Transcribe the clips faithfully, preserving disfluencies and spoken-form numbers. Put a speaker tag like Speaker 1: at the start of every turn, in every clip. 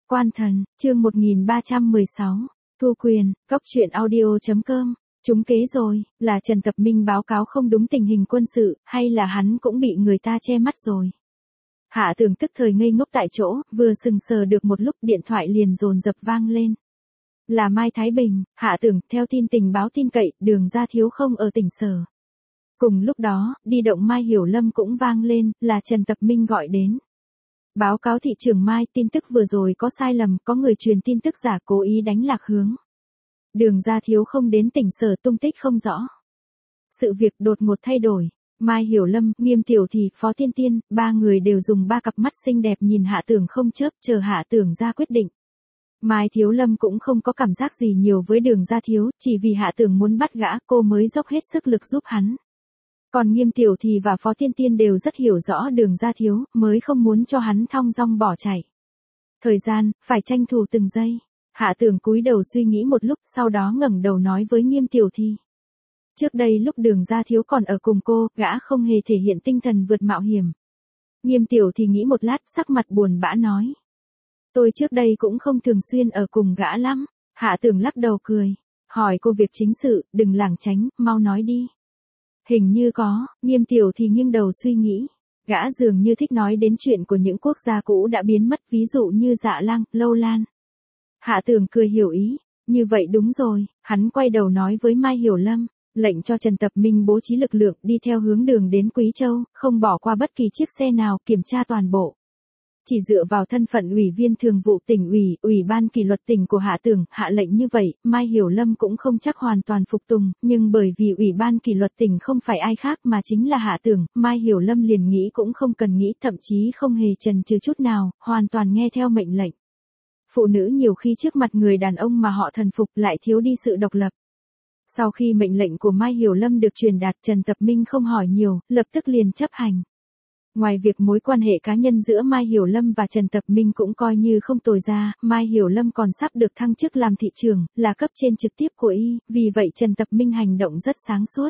Speaker 1: Quan thần, chương một nghìn ba trăm mười sáu, Thu Quyền, Cốc truyện audio chấm com. Trúng kế rồi, là Trần Tập Minh báo cáo không đúng tình hình quân sự, hay là hắn cũng bị người ta che mắt rồi. Hạ Tường tức thời ngây ngốc tại chỗ, vừa sừng sờ được một lúc điện thoại liền dồn dập vang lên. Là Mai Thái Bình. Hạ Tường, theo tin tình báo tin cậy, Đường Gia Thiếu không ở tỉnh Sở. Cùng lúc đó, di động Mai Hiểu Lâm cũng vang lên, là Trần Tập Minh gọi đến. Báo cáo thị trưởng Mai, tin tức vừa rồi có sai lầm, có người truyền tin tức giả cố ý đánh lạc hướng. Đường Gia Thiếu không đến tỉnh Sở, tung tích không rõ. Sự việc đột ngột thay đổi. Mai Hiểu Lâm, Nghiêm Tiểu Thì, Phó Tiên Tiên, ba người đều dùng ba cặp mắt xinh đẹp nhìn Hạ Tường không chớp, chờ Hạ Tường ra quyết định. Mai Thiếu Lâm cũng không có cảm giác gì nhiều với Đường Gia Thiếu, chỉ vì Hạ Tường muốn bắt gã cô mới dốc hết sức lực giúp hắn. Còn Nghiêm Tiểu Thì và Phó Tiên Tiên đều rất hiểu rõ Đường Gia Thiếu, mới không muốn cho hắn thong dong bỏ chạy. Thời gian, phải tranh thủ từng giây. Hạ Tường cúi đầu suy nghĩ một lúc, sau đó ngẩng đầu nói với Nghiêm Tiểu Thì. Trước đây lúc Đường Gia Thiếu còn ở cùng cô, gã không hề thể hiện tinh thần vượt mạo hiểm. Nghiêm Tiểu Thì nghĩ một lát, sắc mặt buồn bã nói. Tôi trước đây cũng không thường xuyên ở cùng gã lắm. Hạ Tường lắc đầu cười. Hỏi cô việc chính sự, đừng lảng tránh, mau nói đi. Hình như có. Nghiêm Tiểu Thì nghiêng đầu suy nghĩ. Gã dường như thích nói đến chuyện của những quốc gia cũ đã biến mất, ví dụ như Dạ Lang, Lâu Lan. Hạ Tường cười hiểu ý. Như vậy đúng rồi. Hắn quay đầu nói với Mai Hiểu Lâm. Lệnh cho Trần Tập Minh bố trí lực lượng đi theo hướng đường đến Quý Châu, không bỏ qua bất kỳ chiếc xe nào, kiểm tra toàn bộ. Chỉ dựa vào thân phận ủy viên thường vụ tỉnh ủy, ủy ban kỷ luật tỉnh của Hạ Tường, hạ lệnh như vậy, Mai Hiểu Lâm cũng không chắc hoàn toàn phục tùng, nhưng bởi vì ủy ban kỷ luật tỉnh không phải ai khác mà chính là Hạ Tường, Mai Hiểu Lâm liền nghĩ cũng không cần nghĩ, thậm chí không hề chần chừ chút nào, hoàn toàn nghe theo mệnh lệnh. Phụ nữ nhiều khi trước mặt người đàn ông mà họ thần phục lại thiếu đi sự độc lập. Sau khi mệnh lệnh của Mai Hiểu Lâm được truyền đạt, Trần Tập Minh không hỏi nhiều, lập tức liền chấp hành. Ngoài việc mối quan hệ cá nhân giữa Mai Hiểu Lâm và Trần Tập Minh cũng coi như không tồi ra, Mai Hiểu Lâm còn sắp được thăng chức làm thị trưởng, là cấp trên trực tiếp của y, vì vậy Trần Tập Minh hành động rất sáng suốt.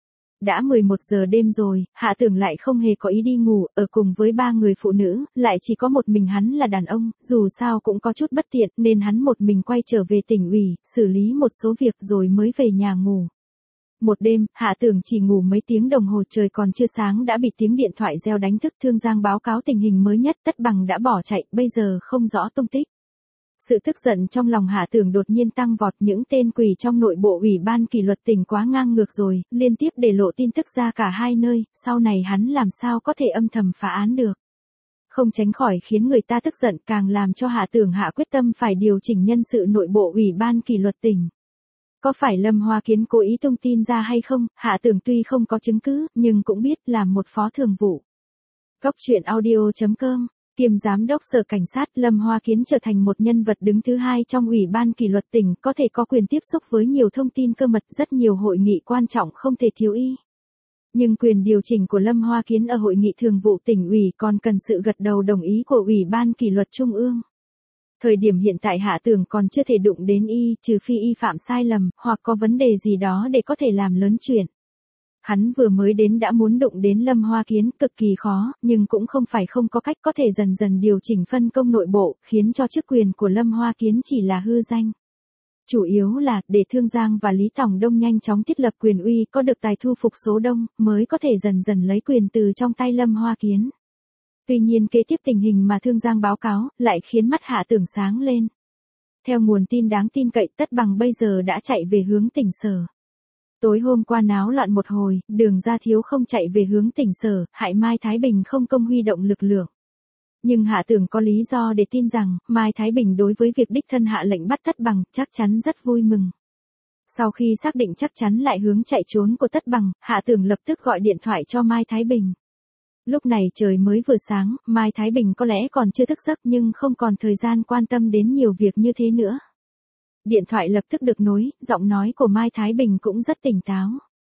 Speaker 1: Đã mười một giờ đêm rồi, Hạ Tường lại không hề có ý đi ngủ, ở cùng với ba người phụ nữ, lại chỉ có một mình hắn là đàn ông, dù sao cũng có chút bất tiện, nên hắn một mình quay trở về tỉnh ủy, xử lý một số việc rồi mới về nhà ngủ. Một đêm, Hạ Tường chỉ ngủ mấy tiếng đồng hồ, trời còn chưa sáng đã bị tiếng điện thoại reo đánh thức. Thương Giang báo cáo tình hình mới nhất, Tất Bằng đã bỏ chạy, bây giờ không rõ tung tích. Sự tức giận trong lòng Hạ Tường đột nhiên tăng vọt, những tên quỷ trong nội bộ ủy ban kỷ luật tỉnh quá ngang ngược rồi, liên tiếp để lộ tin tức ra cả hai nơi, sau này hắn làm sao có thể âm thầm phá án được. Không tránh khỏi khiến người ta tức giận, càng làm cho Hạ Tường hạ quyết tâm phải điều chỉnh nhân sự nội bộ ủy ban kỷ luật tỉnh. Có phải Lâm Hoa Kiến cố ý tung tin ra hay không, Hạ Tường tuy không có chứng cứ, nhưng cũng biết làm một phó thường vụ. Cốc truyện audio chấm com, kiêm giám đốc sở cảnh sát, Lâm Hoa Kiến trở thành một nhân vật đứng thứ hai trong ủy ban kỷ luật tỉnh, có thể có quyền tiếp xúc với nhiều thông tin cơ mật, rất nhiều hội nghị quan trọng không thể thiếu y. Nhưng quyền điều chỉnh của Lâm Hoa Kiến ở hội nghị thường vụ tỉnh ủy còn cần sự gật đầu đồng ý của ủy ban kỷ luật trung ương. Thời điểm hiện tại Hạ Tường còn chưa thể đụng đến y, trừ phi y phạm sai lầm, hoặc có vấn đề gì đó để có thể làm lớn chuyện. Hắn vừa mới đến đã muốn đụng đến Lâm Hoa Kiến, cực kỳ khó, nhưng cũng không phải không có cách, có thể dần dần điều chỉnh phân công nội bộ, khiến cho chức quyền của Lâm Hoa Kiến chỉ là hư danh. Chủ yếu là, để Thương Giang và Lý Tòng Đông nhanh chóng thiết lập quyền uy, có được tài thu phục số đông, mới có thể dần dần lấy quyền từ trong tay Lâm Hoa Kiến. Tuy nhiên kế tiếp tình hình mà Thương Giang báo cáo, lại khiến mắt Hạ Tường sáng lên. Theo nguồn tin đáng tin cậy, Tất Bằng bây giờ đã chạy về hướng tỉnh Sở. Tối hôm qua náo loạn một hồi, Đường Gia Thiếu không chạy về hướng tỉnh Sở, hại Mai Thái Bình không công huy động lực lượng. Nhưng Hạ Tường có lý do để tin rằng, Mai Thái Bình đối với việc đích thân hạ lệnh bắt Tất Bằng, chắc chắn rất vui mừng. Sau khi xác định chắc chắn lại hướng chạy trốn của Tất Bằng, Hạ Tường lập tức gọi điện thoại cho Mai Thái Bình. Lúc này trời mới vừa sáng, Mai Thái Bình có lẽ còn chưa thức giấc nhưng không còn thời gian quan tâm đến nhiều việc như thế nữa. Điện thoại lập tức được nối, giọng nói của Mai Thái Bình cũng rất tỉnh táo.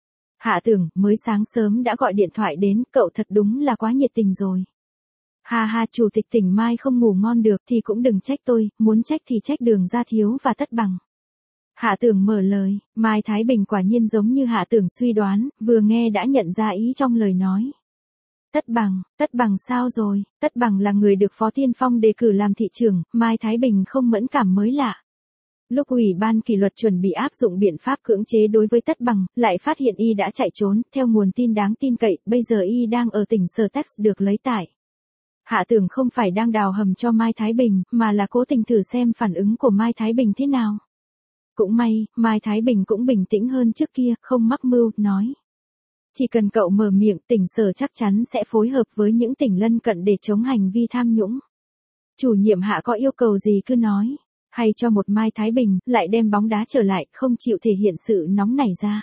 Speaker 1: Hạ Tường, mới sáng sớm đã gọi điện thoại đến, cậu thật đúng là quá nhiệt tình rồi. Ha ha, chủ tịch tỉnh Mai không ngủ ngon được thì cũng đừng trách tôi, muốn trách thì trách Đường Gia Thiếu và Tất Bằng. Hạ Tường mở lời, Mai Thái Bình quả nhiên giống như Hạ Tường suy đoán, vừa nghe đã nhận ra ý trong lời nói. Tất Bằng, Tất Bằng sao rồi? Tất Bằng là người được Phó Tiên Phong đề cử làm thị trưởng, Mai Thái Bình không mẫn cảm mới lạ. Lúc Ủy ban kỷ luật chuẩn bị áp dụng biện pháp cưỡng chế đối với Tất Bằng, lại phát hiện y đã chạy trốn, theo nguồn tin đáng tin cậy, bây giờ y đang ở tỉnh Sở Tex được lấy tại. Hạ tưởng không phải đang đào hầm cho Mai Thái Bình, mà là cố tình thử xem phản ứng của Mai Thái Bình thế nào. Cũng may, Mai Thái Bình cũng bình tĩnh hơn trước kia, không mắc mưu, nói. Chỉ cần cậu mở miệng, tỉnh Sở chắc chắn sẽ phối hợp với những tỉnh lân cận để chống hành vi tham nhũng. Chủ nhiệm Hạ có yêu cầu gì cứ nói. Hay cho một Mai Thái Bình, lại đem bóng đá trở lại, không chịu thể hiện sự nóng nảy ra.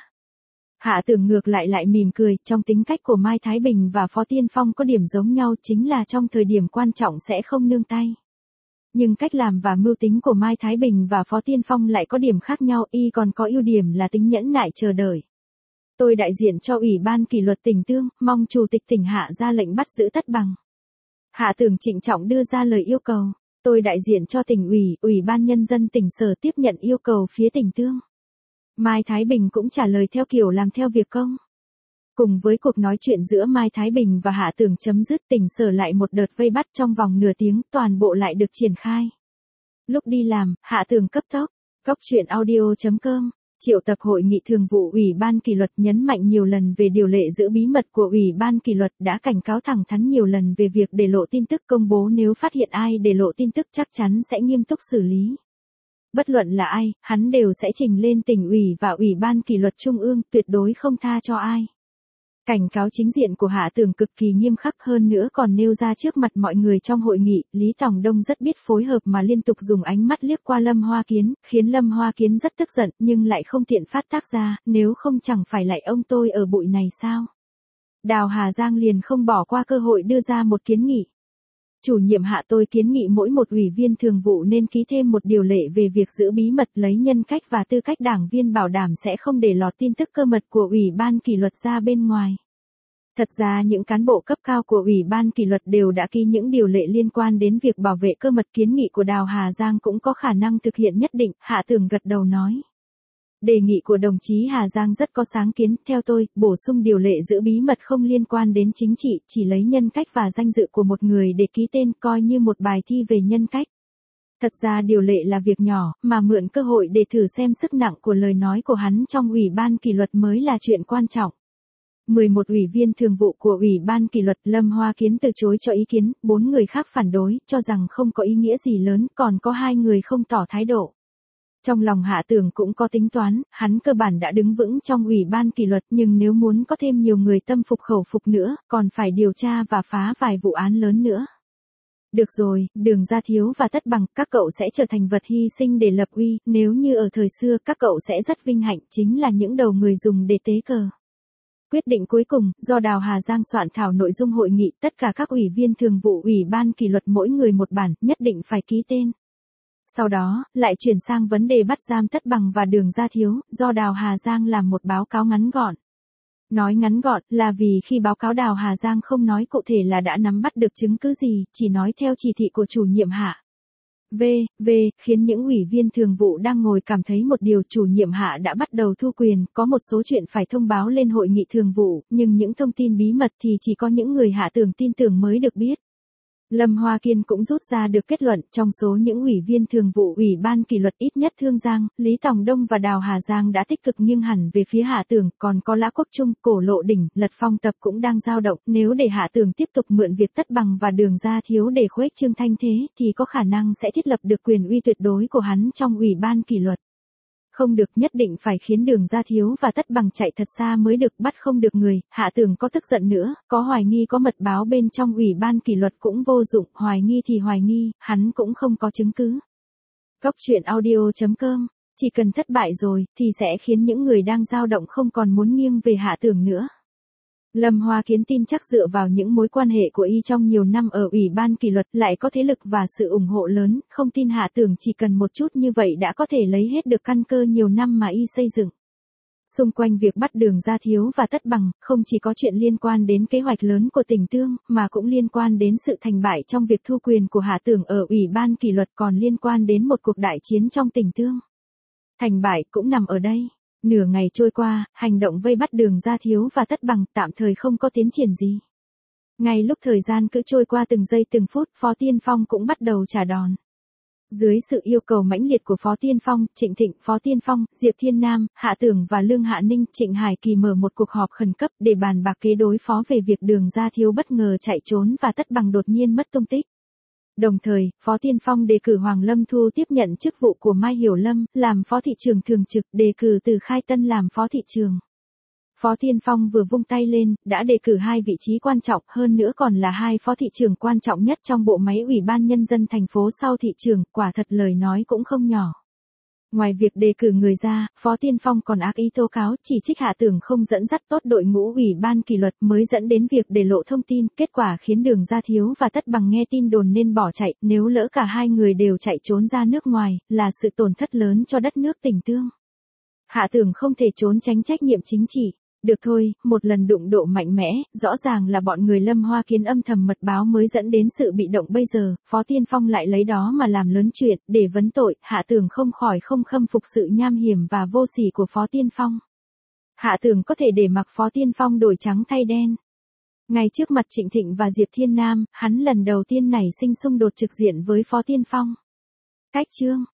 Speaker 1: Hạ tưởng ngược lại lại mỉm cười, trong tính cách của Mai Thái Bình và Phó Tiên Phong có điểm giống nhau chính là trong thời điểm quan trọng sẽ không nương tay. Nhưng cách làm và mưu tính của Mai Thái Bình và Phó Tiên Phong lại có điểm khác nhau, y còn có ưu điểm là tính nhẫn nại chờ đợi. Tôi đại diện cho Ủy ban kỷ luật tỉnh Tương, mong Chủ tịch tỉnh Hạ ra lệnh bắt giữ Tất Bằng. Hạ tưởng trịnh trọng đưa ra lời yêu cầu. Tôi đại diện cho tỉnh ủy, Ủy ban nhân dân tỉnh Sở tiếp nhận yêu cầu phía tỉnh Tương. Mai Thái Bình cũng trả lời theo kiểu làm theo việc công. Cùng với cuộc nói chuyện giữa Mai Thái Bình và Hạ tưởng chấm dứt, tỉnh Sở lại một đợt vây bắt trong vòng nửa tiếng, toàn bộ lại được triển khai. Lúc đi làm, Hạ tưởng cấp tốc. Góc truyện audio chấm com. Triệu tập hội nghị thường vụ Ủy ban kỷ luật nhấn mạnh nhiều lần về điều lệ giữ bí mật của Ủy ban kỷ luật, đã cảnh cáo thẳng thắn nhiều lần về việc để lộ tin tức, công bố nếu phát hiện ai để lộ tin tức chắc chắn sẽ nghiêm túc xử lý. Bất luận là ai, hắn đều sẽ trình lên tỉnh ủy và Ủy ban kỷ luật trung ương, tuyệt đối không tha cho ai. Cảnh cáo chính diện của Hạ tưởng cực kỳ nghiêm khắc, hơn nữa còn nêu ra trước mặt mọi người trong hội nghị. Lý Tòng Đông rất biết phối hợp mà liên tục dùng ánh mắt liếc qua Lâm Hoa Kiến, khiến Lâm Hoa Kiến rất tức giận, nhưng lại không tiện phát tác ra, nếu không chẳng phải lại ông tôi ở bụi này sao. Đào Hà Giang liền không bỏ qua cơ hội đưa ra một kiến nghị. Chủ nhiệm Hạ, tôi kiến nghị mỗi một ủy viên thường vụ nên ký thêm một điều lệ về việc giữ bí mật, lấy nhân cách và tư cách đảng viên, bảo đảm sẽ không để lọt tin tức cơ mật của Ủy ban kỷ luật ra bên ngoài. Thật ra những cán bộ cấp cao của Ủy ban kỷ luật đều đã ký những điều lệ liên quan đến việc bảo vệ cơ mật, kiến nghị của Đào Hà Giang cũng có khả năng thực hiện nhất định. Hạ tưởng gật đầu nói. Đề nghị của đồng chí Hà Giang rất có sáng kiến, theo tôi, bổ sung điều lệ giữ bí mật không liên quan đến chính trị, chỉ lấy nhân cách và danh dự của một người để ký tên, coi như một bài thi về nhân cách. Thật ra điều lệ là việc nhỏ, mà mượn cơ hội để thử xem sức nặng của lời nói của hắn trong Ủy ban kỷ luật mới là chuyện quan trọng. mười một ủy viên thường vụ của Ủy ban kỷ luật, Lâm Hoa Kiến từ chối cho ý kiến, bốn người khác phản đối, cho rằng không có ý nghĩa gì lớn, còn có hai người không tỏ thái độ. Trong lòng Hạ tưởng cũng có tính toán, hắn cơ bản đã đứng vững trong Ủy ban kỷ luật, nhưng nếu muốn có thêm nhiều người tâm phục khẩu phục nữa, còn phải điều tra và phá vài vụ án lớn nữa. Được rồi, Đường Gia Thiếu và Tất Bằng, các cậu sẽ trở thành vật hy sinh để lập uy, nếu như ở thời xưa các cậu sẽ rất vinh hạnh, chính là những đầu người dùng để tế cờ. Quyết định cuối cùng, do Đào Hà Giang soạn thảo nội dung hội nghị, tất cả các ủy viên thường vụ Ủy ban kỷ luật mỗi người một bản, nhất định phải ký tên. Sau đó, lại chuyển sang vấn đề bắt giam Tất Bằng và Đường Gia Thiếu, do Đào Hà Giang làm một báo cáo ngắn gọn. Nói ngắn gọn là vì khi báo cáo Đào Hà Giang không nói cụ thể là đã nắm bắt được chứng cứ gì, chỉ nói theo chỉ thị của chủ nhiệm Hạ. V, V, khiến những ủy viên thường vụ đang ngồi cảm thấy một điều, chủ nhiệm Hạ đã bắt đầu thu quyền, có một số chuyện phải thông báo lên hội nghị thường vụ, nhưng những thông tin bí mật thì chỉ có những người Hạ tưởng tin tưởng mới được biết. Lâm Hoa Kiên cũng rút ra được kết luận, trong số những ủy viên thường vụ Ủy ban kỷ luật, ít nhất Thương Giang, Lý Tòng Đông và Đào Hà Giang đã tích cực nghiêng hẳn về phía Hạ tưởng, còn có Lã Quốc Trung, Cổ Lộ Đỉnh, Lật Phong Tập cũng đang dao động, nếu để Hạ tưởng tiếp tục mượn việc Tất Bằng và Đường Gia Thiếu để khuếch trương thanh thế, thì có khả năng sẽ thiết lập được quyền uy tuyệt đối của hắn trong Ủy ban kỷ luật. Không được, nhất định phải khiến Đường Gia Thiếu và Tất Bằng chạy thật xa mới được, bắt không được người. Hạ tưởng có tức giận nữa, có hoài nghi có mật báo bên trong Ủy ban kỷ luật cũng vô dụng, hoài nghi thì hoài nghi, hắn cũng không có chứng cứ. Góc truyện audio chấm com, chỉ cần thất bại rồi, thì sẽ khiến những người đang dao động không còn muốn nghiêng về Hạ tưởng nữa. Lâm Hoa Kiến tin chắc dựa vào những mối quan hệ của y trong nhiều năm ở Ủy ban kỷ luật, lại có thế lực và sự ủng hộ lớn, không tin Hạ tưởng chỉ cần một chút như vậy đã có thể lấy hết được căn cơ nhiều năm mà y xây dựng. Xung quanh việc bắt Đường Gia Thiếu và Tất Bằng, không chỉ có chuyện liên quan đến kế hoạch lớn của tỉnh Tương, mà cũng liên quan đến sự thành bại trong việc thu quyền của Hạ tưởng ở Ủy ban kỷ luật, còn liên quan đến một cuộc đại chiến trong tỉnh Tương. Thành bại cũng nằm ở đây. Nửa ngày trôi qua, hành động vây bắt Đường Gia Thiếu và Tất Bằng tạm thời không có tiến triển gì. Ngay lúc thời gian cứ trôi qua từng giây từng phút, Phó Tiên Phong cũng bắt đầu trả đòn. Dưới sự yêu cầu mãnh liệt của Phó Tiên Phong, Trịnh Thịnh, Phó Tiên Phong, Diệp Thiên Nam, Hạ Tưởng và Lương Hạ Ninh, Trịnh Hải Kỳ mở một cuộc họp khẩn cấp để bàn bạc kế đối phó về việc Đường Gia Thiếu bất ngờ chạy trốn và Tất Bằng đột nhiên mất tung tích. Đồng thời, Phó Tiên Phong đề cử Hoàng Lâm Thu tiếp nhận chức vụ của Mai Hiểu Lâm, làm Phó Thị trưởng thường trực, đề cử Từ Khai Tân làm Phó Thị trưởng. Phó Tiên Phong vừa vung tay lên, đã đề cử hai vị trí quan trọng, hơn nữa còn là hai phó thị trưởng quan trọng nhất trong bộ máy Ủy ban Nhân dân thành phố sau thị trưởng, quả thật lời nói cũng không nhỏ. Ngoài việc đề cử người ra, Phó Tiên Phong còn ác ý tố cáo, chỉ trích Hạ Tưởng không dẫn dắt tốt đội ngũ Ủy ban kỷ luật mới dẫn đến việc để lộ thông tin, kết quả khiến Đường Gia Thiếu và Tất Bằng nghe tin đồn nên bỏ chạy, nếu lỡ cả hai người đều chạy trốn ra nước ngoài, là sự tổn thất lớn cho đất nước Tỉnh Tương. Hạ Tưởng không thể trốn tránh trách nhiệm chính trị. Được thôi, một lần đụng độ mạnh mẽ, rõ ràng là bọn người Lâm Hoa Kiến âm thầm mật báo mới dẫn đến sự bị động bây giờ, Phó Tiên Phong lại lấy đó mà làm lớn chuyện, để vấn tội, Hạ Tưởng không khỏi không khâm phục sự nham hiểm và vô sỉ của Phó Tiên Phong. Hạ Tưởng có thể để mặc Phó Tiên Phong đổi trắng thay đen. Ngay trước mặt Trịnh Thịnh và Diệp Thiên Nam, hắn lần đầu tiên nảy sinh xung đột trực diện với Phó Tiên Phong. Cách chương